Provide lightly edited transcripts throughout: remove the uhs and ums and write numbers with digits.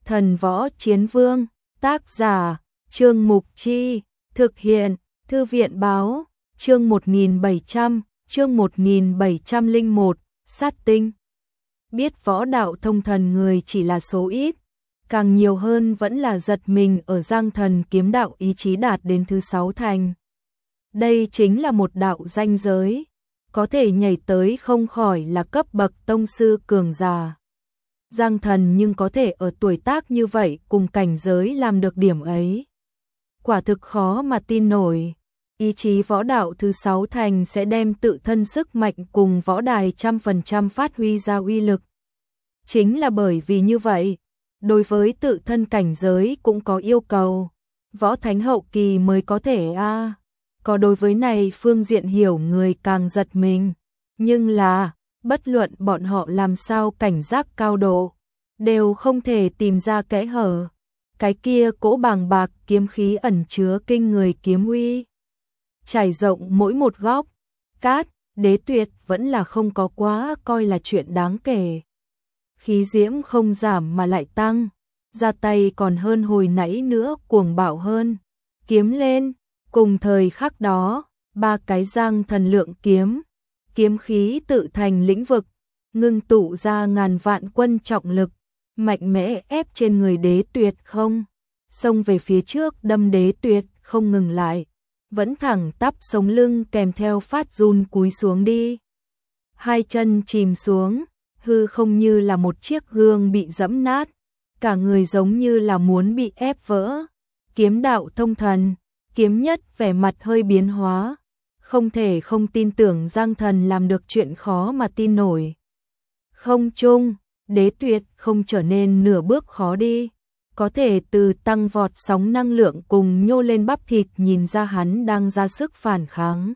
Thần võ chiến vương, tác giả, Trương Mục Chi, thực hiện, Thư viện báo, chương 1701, sát tinh. Biết võ đạo thông thần người chỉ là số ít, càng nhiều hơn vẫn là giật mình ở Giang Thần kiếm đạo ý chí đạt đến thứ 6 thành. Đây chính là một đạo ranh giới, có thể nhảy tới không khỏi là cấp bậc tông sư cường giả. Giang Thần nhưng có thể ở tuổi tác như vậy cùng cảnh giới làm được điểm ấy. Quả thực khó mà tin nổi. Ý chí võ đạo thứ 6 thành sẽ đem tự thân sức mạnh cùng võ đài 100% phát huy ra uy lực. Chính là bởi vì như vậy, đối với tự thân cảnh giới cũng có yêu cầu. Võ thánh hậu kỳ mới có thể có đối với này phương diện hiểu người càng giật mình. Nhưng là, bất luận bọn họ làm sao cảnh giác cao độ, đều không thể tìm ra kẽ hở. Cái kia cỗ bàng bạc kiếm khí ẩn chứa kinh người kiếm uy, trải rộng mỗi một góc. Cát, Đế Tuyệt vẫn là không có quá coi là chuyện đáng kể. Khí diễm không giảm mà lại tăng, ra tay còn hơn hồi nãy nữa, cuồng bạo hơn. Kiếm lên, cùng thời khắc đó, ba cái Giang Thần lượng kiếm, kiếm khí tự thành lĩnh vực, ngưng tụ ra ngàn vạn quân trọng lực, mạnh mẽ ép trên người Đế Tuyệt không, xông về phía trước đâm Đế Tuyệt không ngừng lại, vẫn thẳng tắp sống lưng kèm theo phát run cúi xuống đi. Hai chân chìm xuống, hư không như là một chiếc gương bị giẫm nát, cả người giống như là muốn bị ép vỡ. Kiếm đạo thông thần, kiếm nhất vẻ mặt hơi biến hóa, không thể không tin tưởng Giang Thần làm được chuyện khó mà tin nổi. Không trung, Đế Tuyệt không trở nên nửa bước khó đi, có thể từ tăng vọt sóng năng lượng cùng nhô lên bắp thịt nhìn ra hắn đang ra sức phản kháng.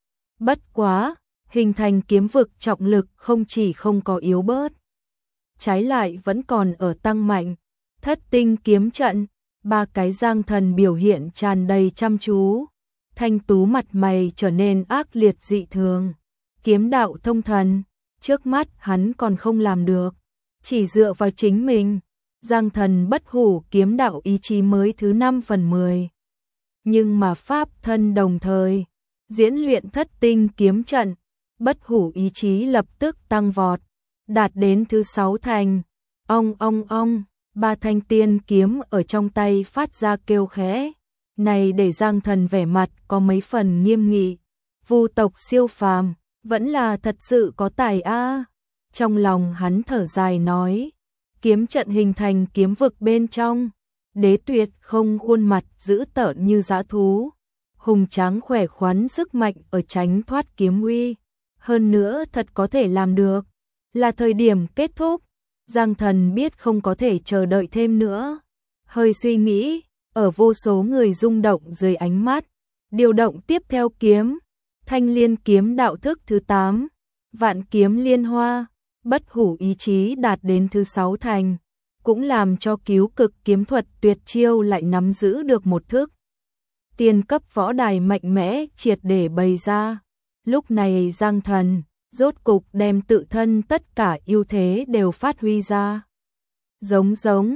Bất quá, hình thành kiếm vực trọng lực không chỉ không có yếu bớt, trái lại vẫn còn ở tăng mạnh. Thất tinh kiếm trận, ba cái Giang Thần biểu hiện tràn đầy chăm chú, thanh tú mặt mày trở nên ác liệt dị thường. Kiếm đạo thông thần, trước mắt hắn còn không làm được, chỉ dựa vào chính mình. Giang Thần bất hủ kiếm đạo ý chí mới thứ 5/10. Nhưng mà pháp thân đồng thời diễn luyện thất tinh kiếm trận, bất hủ ý chí lập tức tăng vọt, đạt đến thứ 6 thành. Ong ong ong, ba thanh tiên kiếm ở trong tay phát ra kêu khẽ. Này để Giang Thần vẻ mặt có mấy phần nghiêm nghị. Vu tộc siêu phàm, vẫn là thật sự có tài a. Trong lòng hắn thở dài nói, kiếm trận hình thành kiếm vực bên trong, Đế Tuyệt không khuôn mặt dữ tợn như dã thú, hùng tráng khỏe khoắn sức mạnh ở tránh thoát kiếm uy. Hơn nữa thật có thể làm được, là thời điểm kết thúc. Giang Thần biết không có thể chờ đợi thêm nữa, hơi suy nghĩ, ở vô số người rung động dưới ánh mắt, điều động tiếp theo kiếm, Thanh Liên kiếm đạo thức thứ 8, Vạn kiếm liên hoa, bất hủ ý chí đạt đến thứ 6 thành, cũng làm cho cứu cực kiếm thuật tuyệt chiêu lại nắm giữ được một thức. Tiên cấp võ đài mạnh mẽ triệt để bày ra. Lúc này Giang Thần rốt cục đem tự thân tất cả ưu thế đều phát huy ra. Giống,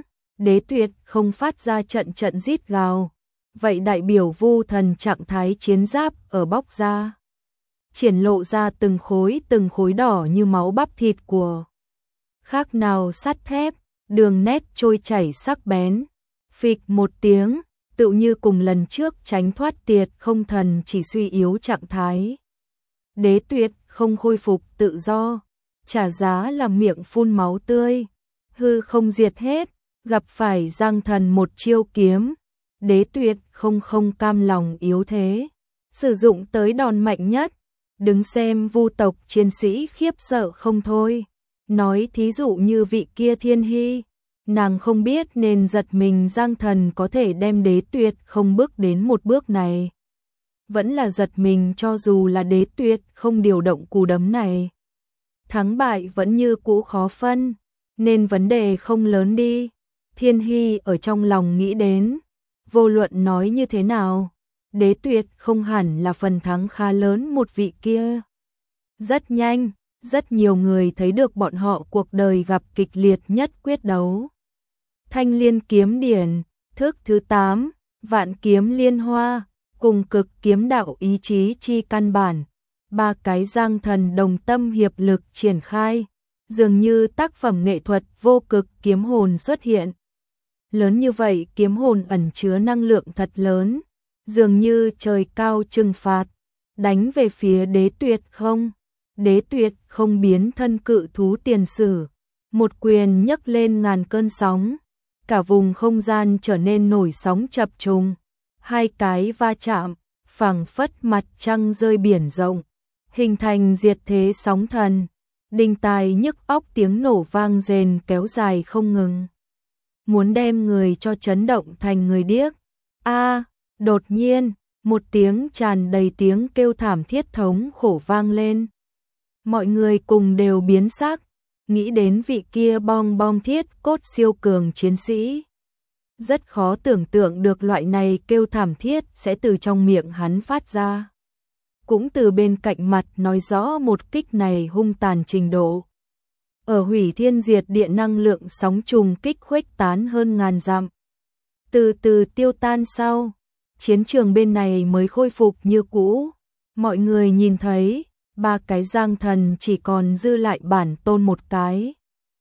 Đế Tuyệt không phát ra trận rít gào, vậy đại biểu vu thần trạng thái chiến giáp ở bóc ra, triển lộ ra từng khối đỏ như máu bắp thịt của khác nào sắt thép, đường nét trôi chảy sắc bén. Phịch một tiếng, tựu như cùng lần trước tránh thoát tiệt không thần chỉ suy yếu trạng thái. Đế Tuyệt không khôi phục tự do, trả giá là miệng phun máu tươi, hư không diệt hết. Gặp phải Giang Thần một chiêu kiếm, Đế Tuyệt không cam lòng yếu thế, sử dụng tới đòn mạnh nhất. Đứng xem vu tộc chiến sĩ khiếp sợ không thôi. Nói thí dụ như vị kia Thiên Hy, nàng không biết nên giật mình Giang Thần có thể đem Đế Tuyệt không bước đến một bước này. Vẫn là giật mình cho dù là Đế Tuyệt không điều động cú đấm này, thắng bại vẫn như cũ khó phân, nên vấn đề không lớn đi. Thiên Hy ở trong lòng nghĩ đến, vô luận nói như thế nào, Đế Tuyệt không hẳn là phần thắng khá lớn một vị kia. Rất nhanh, rất nhiều người thấy được bọn họ cuộc đời gặp kịch liệt nhất quyết đấu. Thanh Liên kiếm điển, thức thứ 8, Vạn kiếm liên hoa, cùng cực kiếm đạo ý chí chi căn bản. Ba cái Giang Thần đồng tâm hiệp lực triển khai, dường như tác phẩm nghệ thuật vô cực kiếm hồn xuất hiện. Lớn như vậy kiếm hồn ẩn chứa năng lượng thật lớn, dường như trời cao trừng phạt, đánh về phía Đế Tuyệt không. Đế Tuyệt không biến thân cự thú tiền sử, một quyền nhấc lên ngàn cơn sóng, cả vùng không gian trở nên nổi sóng chập trùng, hai cái va chạm, phảng phất mặt trăng rơi biển rộng, hình thành diệt thế sóng thần, đinh tai nhức óc tiếng nổ vang rền kéo dài không ngừng, muốn đem người cho chấn động thành người điếc. Đột nhiên, một tiếng tràn đầy tiếng kêu thảm thiết thống khổ vang lên. Mọi người cùng đều biến sắc, nghĩ đến vị kia bong bong thiết cốt siêu cường chiến sĩ. Rất khó tưởng tượng được loại này kêu thảm thiết sẽ từ trong miệng hắn phát ra. Cũng từ bên cạnh mặt nói rõ một kích này hung tàn trình độ. Ở hủy thiên diệt địa năng lượng sóng trùng kích khuếch tán hơn ngàn dặm. Từ từ tiêu tan sau, chiến trường bên này mới khôi phục như cũ. Mọi người nhìn thấy, ba cái Giang Thần chỉ còn dư lại bản tôn một cái.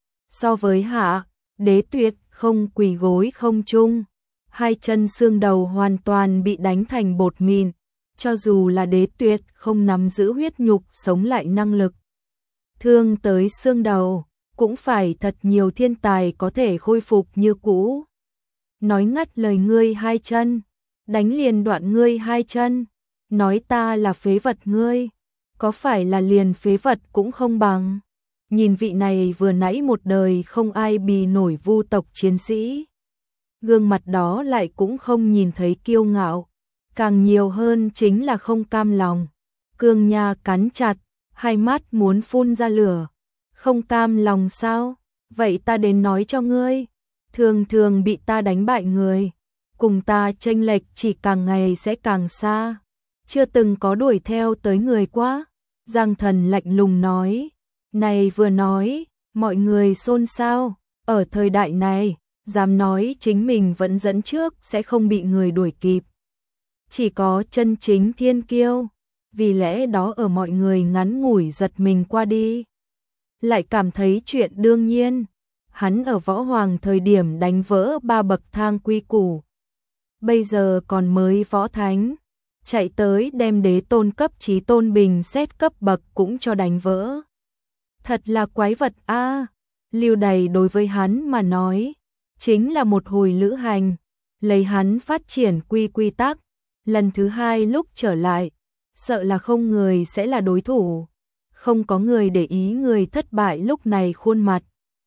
So với Hạ, Đế Tuyệt không quỳ gối không trung, hai chân xương đầu hoàn toàn bị đánh thành bột mịn, cho dù là Đế Tuyệt không nắm giữ huyết nhục sống lại năng lực. Thương tới xương đầu, cũng phải thật nhiều thiên tài có thể khôi phục như cũ. Nói ngắt lời ngươi hai chân, đánh liền đoạn ngươi hai chân, nói ta là phế vật ngươi, có phải là liền phế vật cũng không bằng. Nhìn vị này vừa nãy một đời không ai bì nổi vu tộc chiến sĩ. Gương mặt đó lại cũng không nhìn thấy kiêu ngạo, càng nhiều hơn chính là không cam lòng. Cương nha cắn chặt, hai mắt muốn phun ra lửa. Không cam lòng sao? Vậy ta đến nói cho ngươi, thường thường bị ta đánh bại người, cùng ta chênh lệch chỉ càng ngày sẽ càng xa, chưa từng có đuổi theo tới người quá. Giang Thần lạnh lùng nói. Này vừa nói, mọi người xôn xao, ở thời đại này, dám nói chính mình vẫn dẫn trước sẽ không bị người đuổi kịp. Chỉ có chân chính thiên kiêu, vì lẽ đó ở mọi người ngắn ngủi giật mình qua đi. Lại cảm thấy chuyện đương nhiên, hắn ở võ hoàng thời điểm đánh vỡ 3 bậc thang quy củ. Bây giờ còn mới võ thánh, chạy tới đem đế tôn cấp chí tôn bình xét cấp bậc cũng cho đánh vỡ. Thật là quái vật a. Lưu Đày đối với hắn mà nói, chính là một hồi lữ hành, lấy hắn phát triển quy tắc, lần thứ hai lúc trở lại, sợ là không người sẽ là đối thủ, không có người để ý người thất bại lúc này khuôn mặt.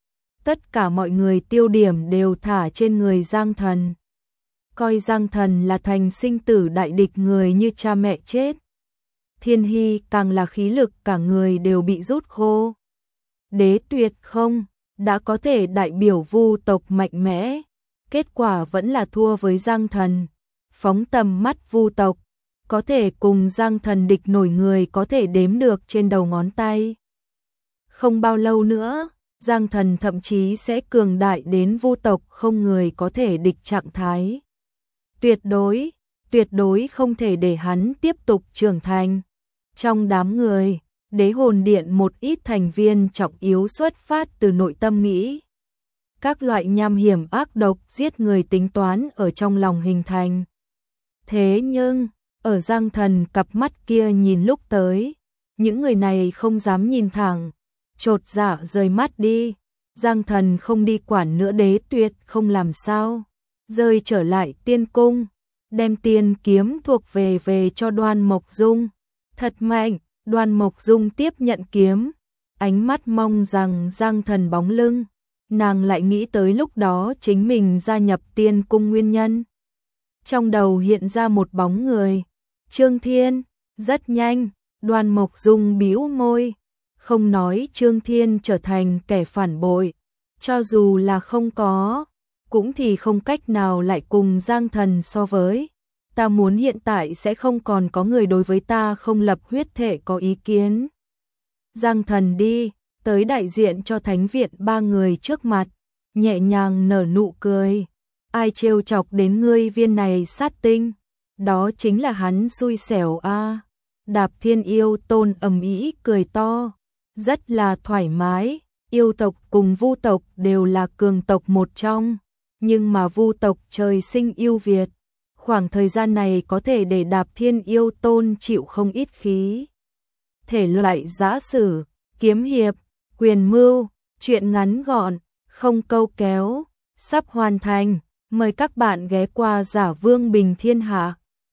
Tất cả mọi người tiêu điểm đều thả trên người Giang Thần. Coi Giang Thần là thành sinh tử đại địch người như cha mẹ chết. Thiên Hy càng là khí lực cả người đều bị rút khô. Đế Tuyệt không, đã có thể đại biểu vu tộc mạnh mẽ, kết quả vẫn là thua với Giang Thần. Phóng tầm mắt vu tộc, có thể cùng Giang Thần địch nổi người có thể đếm được trên đầu ngón tay. Không bao lâu nữa, Giang Thần thậm chí sẽ cường đại đến vu tộc không người có thể địch trạng thái. Tuyệt đối không thể để hắn tiếp tục trưởng thành. Trong đám người, Đế Hồn Điện một ít thành viên trọng yếu xuất phát từ nội tâm nghĩ. Các loại nham hiểm ác độc giết người tính toán ở trong lòng hình thành. Thế nhưng, ở Giang Thần cặp mắt kia nhìn lúc tới, những người này không dám nhìn thẳng, chột dạ rời mắt đi. Giang Thần không đi quản nữa Đế Tuyệt không làm sao, rơi trở lại tiên cung, đem tiên kiếm thuộc về cho Đoan Mộc Dung. Thật mạnh, Đoan Mộc Dung tiếp nhận kiếm, ánh mắt mong rằng Giang Thần bóng lưng, nàng lại nghĩ tới lúc đó chính mình gia nhập tiên cung nguyên nhân. Trong đầu hiện ra một bóng người, Trương Thiên. Rất nhanh, Đoan Mộc Dung bĩu môi, không nói Trương Thiên trở thành kẻ phản bội, cho dù là không có, cũng thì không cách nào lại cùng Giang Thần so với. Ta muốn hiện tại sẽ không còn có người đối với ta không lập huyết thể có ý kiến. Giang Thần đi, tới đại diện cho Thánh viện 3 người trước mặt, nhẹ nhàng nở nụ cười. Ai trêu chọc đến ngươi viên này sát tinh, đó chính là hắn xui xẻo a. Đạp Thiên Yêu Tôn ầm ĩ cười to, rất là thoải mái. Yêu tộc cùng Vu tộc đều là cường tộc một trong, nhưng mà Vu tộc trời sinh yêu Việt. Khoảng thời gian này có thể để Đạp Thiên Yêu Tôn chịu không ít khí. Thể loại giã sử, kiếm hiệp, quyền mưu, truyện ngắn gọn, không câu kéo, sắp hoàn thành. Mời các bạn ghé qua Giả Vương Bình Thiên Hạ.